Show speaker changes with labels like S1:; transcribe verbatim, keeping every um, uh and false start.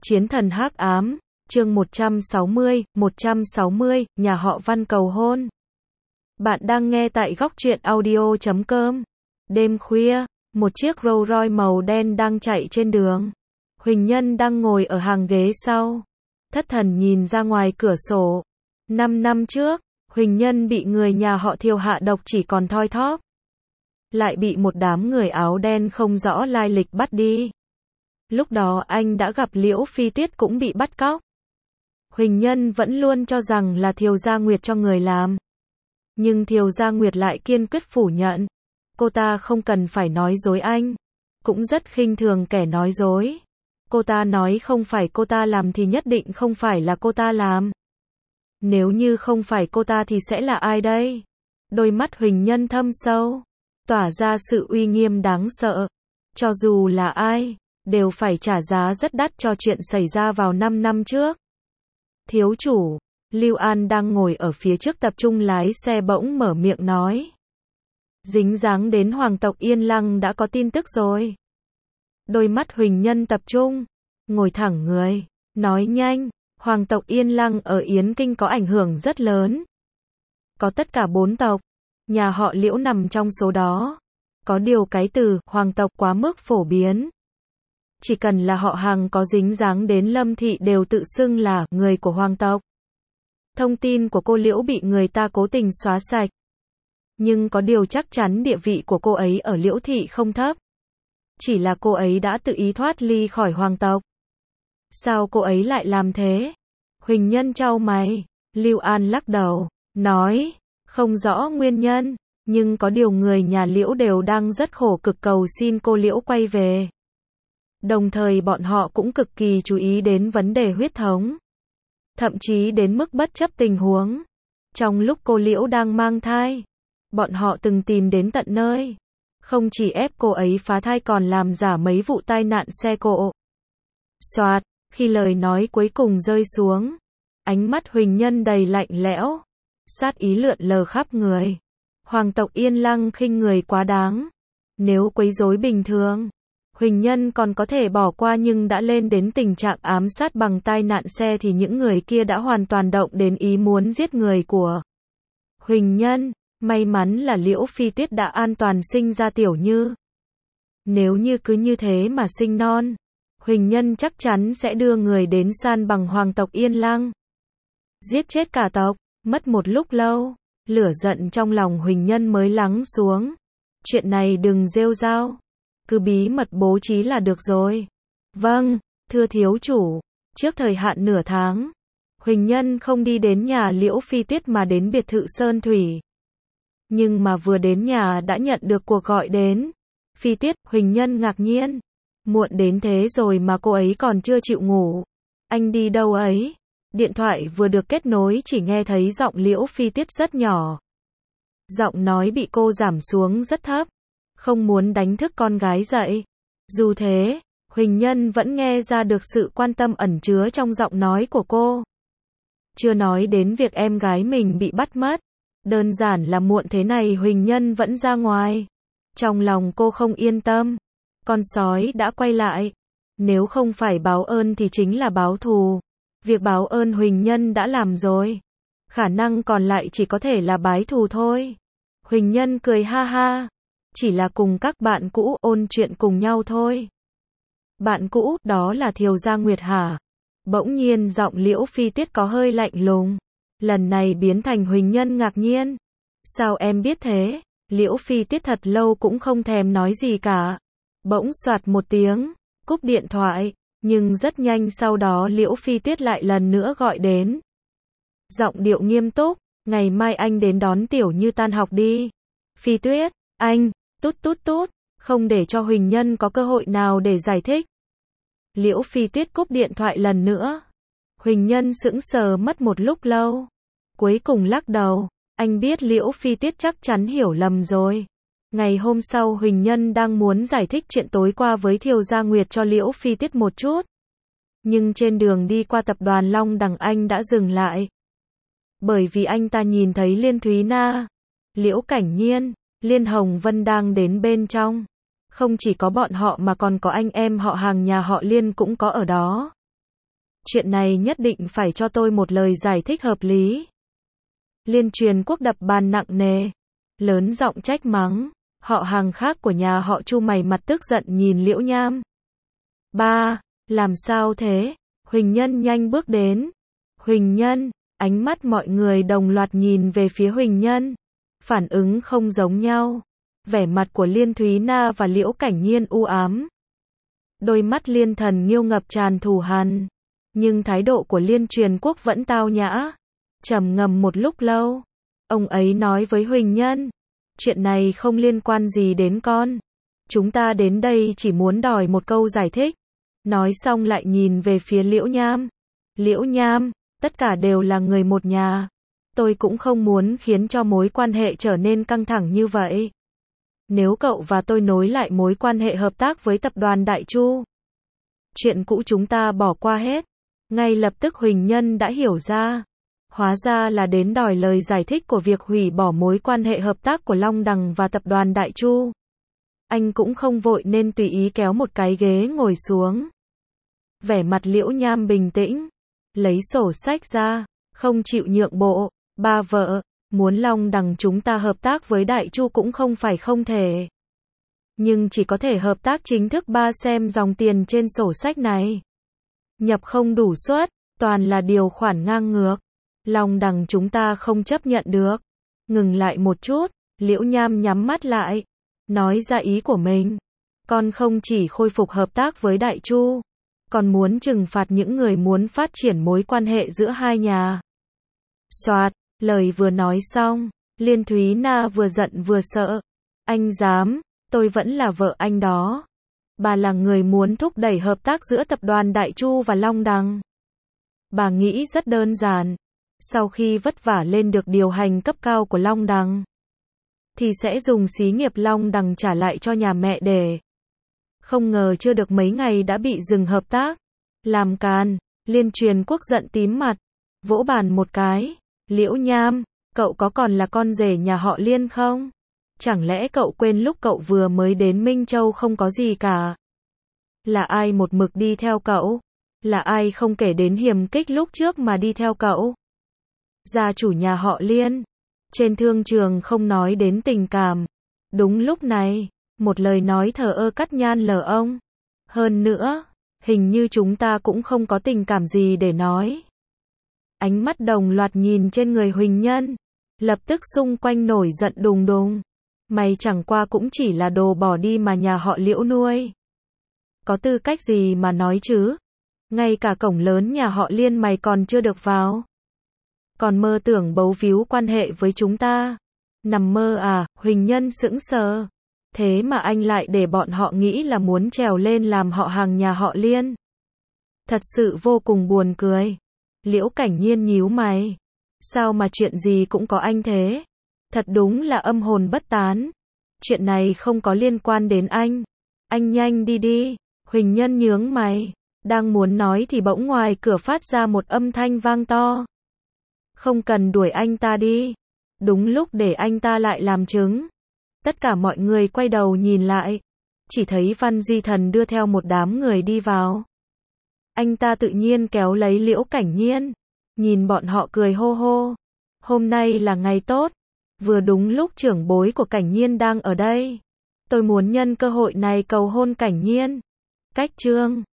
S1: Chiến thần hắc ám, chương một trăm sáu mươi, một trăm sáu mươi, nhà họ Văn cầu hôn. Bạn đang nghe tại góc truyện audio chấm com. Đêm khuya, một chiếc Rolls Royce màu đen đang chạy trên đường. Huỳnh Nhân đang ngồi ở hàng ghế sau, thất thần nhìn ra ngoài cửa sổ. Năm năm trước, Huỳnh Nhân bị người nhà họ Thiều hạ độc chỉ còn thoi thóp, lại bị một đám người áo đen không rõ lai lịch bắt đi. Lúc đó anh đã gặp Liễu Phi Tuyết cũng bị bắt cóc. Huỳnh Nhân vẫn luôn cho rằng là Thiều Gia Nguyệt cho người làm. Nhưng Thiều Gia Nguyệt lại kiên quyết phủ nhận. Cô ta không cần phải nói dối anh. Cũng rất khinh thường kẻ nói dối. Cô ta nói không phải cô ta làm thì nhất định không phải là cô ta làm. Nếu như không phải cô ta thì sẽ là ai đây? Đôi mắt Huỳnh Nhân thâm sâu, tỏa ra sự uy nghiêm đáng sợ. Cho dù là ai, đều phải trả giá rất đắt cho chuyện xảy ra vào năm năm trước. Thiếu chủ, Lưu An đang ngồi ở phía trước tập trung lái xe bỗng mở miệng nói. Dính dáng đến hoàng tộc Yên Lăng đã có tin tức rồi. Đôi mắt Huỳnh Nhân tập trung, ngồi thẳng người, nói nhanh, hoàng tộc Yên Lăng ở Yến Kinh có ảnh hưởng rất lớn. Có tất cả bốn tộc, nhà họ Liễu nằm trong số đó. Có điều cái từ hoàng tộc quá mức phổ biến. Chỉ cần là họ hàng có dính dáng đến Lâm Thị đều tự xưng là người của hoàng tộc. Thông tin của cô Liễu bị người ta cố tình xóa sạch. Nhưng có điều chắc chắn địa vị của cô ấy ở Liễu Thị không thấp. Chỉ là cô ấy đã tự ý thoát ly khỏi hoàng tộc. Sao cô ấy lại làm thế? Huỳnh Nhân chau mày. Lưu An lắc đầu, nói, không rõ nguyên nhân, nhưng có điều người nhà Liễu đều đang rất khổ cực cầu xin cô Liễu quay về. Đồng thời bọn họ cũng cực kỳ chú ý đến vấn đề huyết thống. Thậm chí đến mức bất chấp tình huống. Trong lúc cô Liễu đang mang thai, bọn họ từng tìm đến tận nơi. Không chỉ ép cô ấy phá thai còn làm giả mấy vụ tai nạn xe cộ. Soạt, khi lời nói cuối cùng rơi xuống, ánh mắt Huỳnh Nhân đầy lạnh lẽo, sát ý lượn lờ khắp người. Hoàng tộc Yên Lăng khinh người quá đáng. Nếu quấy rối bình thường, Huỳnh Nhân còn có thể bỏ qua, nhưng đã lên đến tình trạng ám sát bằng tai nạn xe thì những người kia đã hoàn toàn động đến ý muốn giết người của Huỳnh Nhân. May mắn là Liễu Phi Tuyết đã an toàn sinh ra Tiểu Như. Nếu như cứ như thế mà sinh non, Huỳnh Nhân chắc chắn sẽ đưa người đến san bằng hoàng tộc Yên Lăng. Giết chết cả tộc. Mất một lúc lâu, lửa giận trong lòng Huỳnh Nhân mới lắng xuống. Chuyện này đừng rêu rao, cứ bí mật bố trí là được rồi. Vâng, thưa thiếu chủ. Trước thời hạn nửa tháng, Huỳnh Nhân không đi đến nhà Liễu Phi Tuyết mà đến biệt thự Sơn Thủy. Nhưng mà vừa đến nhà đã nhận được cuộc gọi đến. Phi Tuyết, Huỳnh Nhân ngạc nhiên. Muộn đến thế rồi mà cô ấy còn chưa chịu ngủ. Anh đi đâu ấy? Điện thoại vừa được kết nối chỉ nghe thấy giọng Liễu Phi Tuyết rất nhỏ. Giọng nói bị cô giảm xuống rất thấp. Không muốn đánh thức con gái dậy. Dù thế, Huỳnh Nhân vẫn nghe ra được sự quan tâm ẩn chứa trong giọng nói của cô. Chưa nói đến việc em gái mình bị bắt mất. Đơn giản là muộn thế này Huỳnh Nhân vẫn ra ngoài. Trong lòng cô không yên tâm. Con sói đã quay lại. Nếu không phải báo ơn thì chính là báo thù. Việc báo ơn Huỳnh Nhân đã làm rồi. Khả năng còn lại chỉ có thể là bái thù thôi. Huỳnh Nhân cười ha ha. Chỉ là cùng các bạn cũ ôn chuyện cùng nhau thôi. Bạn cũ, đó là Thiều Gia Nguyệt hả? Bỗng nhiên giọng Liễu Phi Tuyết có hơi lạnh lùng. Lần này biến thành Huỳnh Nhân ngạc nhiên. Sao em biết thế? Liễu Phi Tuyết thật lâu cũng không thèm nói gì cả. Bỗng soạt một tiếng, cúp điện thoại. Nhưng rất nhanh sau đó Liễu Phi Tuyết lại lần nữa gọi đến. Giọng điệu nghiêm túc, ngày mai anh đến đón Tiểu Như tan học đi. Phi Tuyết, anh, tút tút tút, không để cho Huỳnh Nhân có cơ hội nào để giải thích. Liễu Phi Tuyết cúp điện thoại lần nữa. Huỳnh Nhân sững sờ mất một lúc lâu. Cuối cùng lắc đầu, anh biết Liễu Phi Tuyết chắc chắn hiểu lầm rồi. Ngày hôm sau Huỳnh Nhân đang muốn giải thích chuyện tối qua với Thiều Gia Nguyệt cho Liễu Phi Tuyết một chút. Nhưng trên đường đi qua tập đoàn Long Đằng anh đã dừng lại. Bởi vì anh ta nhìn thấy Liên Thúy Na, Liễu Cảnh Nhiên, Liên Hồng Vân đang đến bên trong. Không chỉ có bọn họ mà còn có anh em họ hàng nhà họ Liên cũng có ở đó. Chuyện này nhất định phải cho tôi một lời giải thích hợp lý. Liên Truyền Quốc đập bàn nặng nề, lớn giọng trách mắng. Họ hàng khác của nhà họ Chu mày mặt tức giận nhìn Liễu Nham. Ba, làm sao thế? Huỳnh Nhân nhanh bước đến. Huỳnh Nhân, ánh mắt mọi người đồng loạt nhìn về phía Huỳnh Nhân. Phản ứng không giống nhau. Vẻ mặt của Liên Thúy Na và Liễu Cảnh Nhiên u ám. Đôi mắt Liên Thần Nghiêu ngập tràn thù hằn. Nhưng thái độ của Liên Truyền Quốc vẫn tao nhã. Trầm ngâm một lúc lâu. Ông ấy nói với Huỳnh Nhân. Chuyện này không liên quan gì đến con. Chúng ta đến đây chỉ muốn đòi một câu giải thích. Nói xong lại nhìn về phía Liễu Nham. Liễu Nham, tất cả đều là người một nhà. Tôi cũng không muốn khiến cho mối quan hệ trở nên căng thẳng như vậy. Nếu cậu và tôi nối lại mối quan hệ hợp tác với tập đoàn Đại Chu, chuyện cũ chúng ta bỏ qua hết. Ngay lập tức Huỳnh Nhân đã hiểu ra. Hóa ra là đến đòi lời giải thích của việc hủy bỏ mối quan hệ hợp tác của Long Đằng và tập đoàn Đại Chu. Anh cũng không vội nên tùy ý kéo một cái ghế ngồi xuống. Vẻ mặt Liễu Nham bình tĩnh, lấy sổ sách ra, không chịu nhượng bộ. Ba vợ, muốn Long Đằng chúng ta hợp tác với Đại Chu cũng không phải không thể. Nhưng chỉ có thể hợp tác chính thức. Ba xem dòng tiền trên sổ sách này. Nhập không đủ suất, toàn là điều khoản ngang ngược. Long Đằng chúng ta không chấp nhận được. Ngừng lại một chút, Liễu Nham nhắm mắt lại, nói ra ý của mình. Con không chỉ khôi phục hợp tác với Đại Chu, còn muốn trừng phạt những người muốn phát triển mối quan hệ giữa hai nhà. Soạt, lời vừa nói xong, Liên Thúy Na vừa giận vừa sợ. Anh dám, tôi vẫn là vợ anh đó. Bà là người muốn thúc đẩy hợp tác giữa tập đoàn Đại Chu và Long Đằng. Bà nghĩ rất đơn giản. Sau khi vất vả lên được điều hành cấp cao của Long Đằng, thì sẽ dùng xí nghiệp Long Đằng trả lại cho nhà mẹ đẻ. Không ngờ chưa được mấy ngày đã bị dừng hợp tác. Làm càn, Liên Truyền Quốc giận tím mặt, vỗ bàn một cái. Liễu Nham, cậu có còn là con rể nhà họ Liên không? Chẳng lẽ cậu quên lúc cậu vừa mới đến Minh Châu không có gì cả? Là ai một mực đi theo cậu? Là ai không kể đến hiềm khích lúc trước mà đi theo cậu? Gia chủ nhà họ Liên. Trên thương trường không nói đến tình cảm. Đúng lúc này, một lời nói thờ ơ cắt ngang lời ông. Hơn nữa, hình như chúng ta cũng không có tình cảm gì để nói. Ánh mắt đồng loạt nhìn trên người Huỳnh Nhân. Lập tức xung quanh nổi giận đùng đùng. Mày chẳng qua cũng chỉ là đồ bỏ đi mà nhà họ Liễu nuôi. Có tư cách gì mà nói chứ? Ngay cả cổng lớn nhà họ Liên mày còn chưa được vào. Còn mơ tưởng bấu víu quan hệ với chúng ta. Nằm mơ à? Huỳnh Nhân sững sờ. Thế mà anh lại để bọn họ nghĩ là muốn trèo lên làm họ hàng nhà họ Liên. Thật sự vô cùng buồn cười. Liễu Cảnh Nhiên nhíu mày. Sao mà chuyện gì cũng có anh thế? Thật đúng là âm hồn bất tán. Chuyện này không có liên quan đến anh. Anh nhanh đi đi. Huỳnh Nhân nhướng mày. Đang muốn nói thì bỗng ngoài cửa phát ra một âm thanh vang to. Không cần đuổi anh ta đi. Đúng lúc để anh ta lại làm chứng. Tất cả mọi người quay đầu nhìn lại. Chỉ thấy Văn Duy Thần đưa theo một đám người đi vào. Anh ta tự nhiên kéo lấy Liễu Cảnh Nhiên. Nhìn bọn họ cười hô hô. Hôm nay là ngày tốt. Vừa đúng lúc trưởng bối của Cảnh Nhiên đang ở đây. Tôi muốn nhân cơ hội này cầu hôn Cảnh Nhiên. Cách chương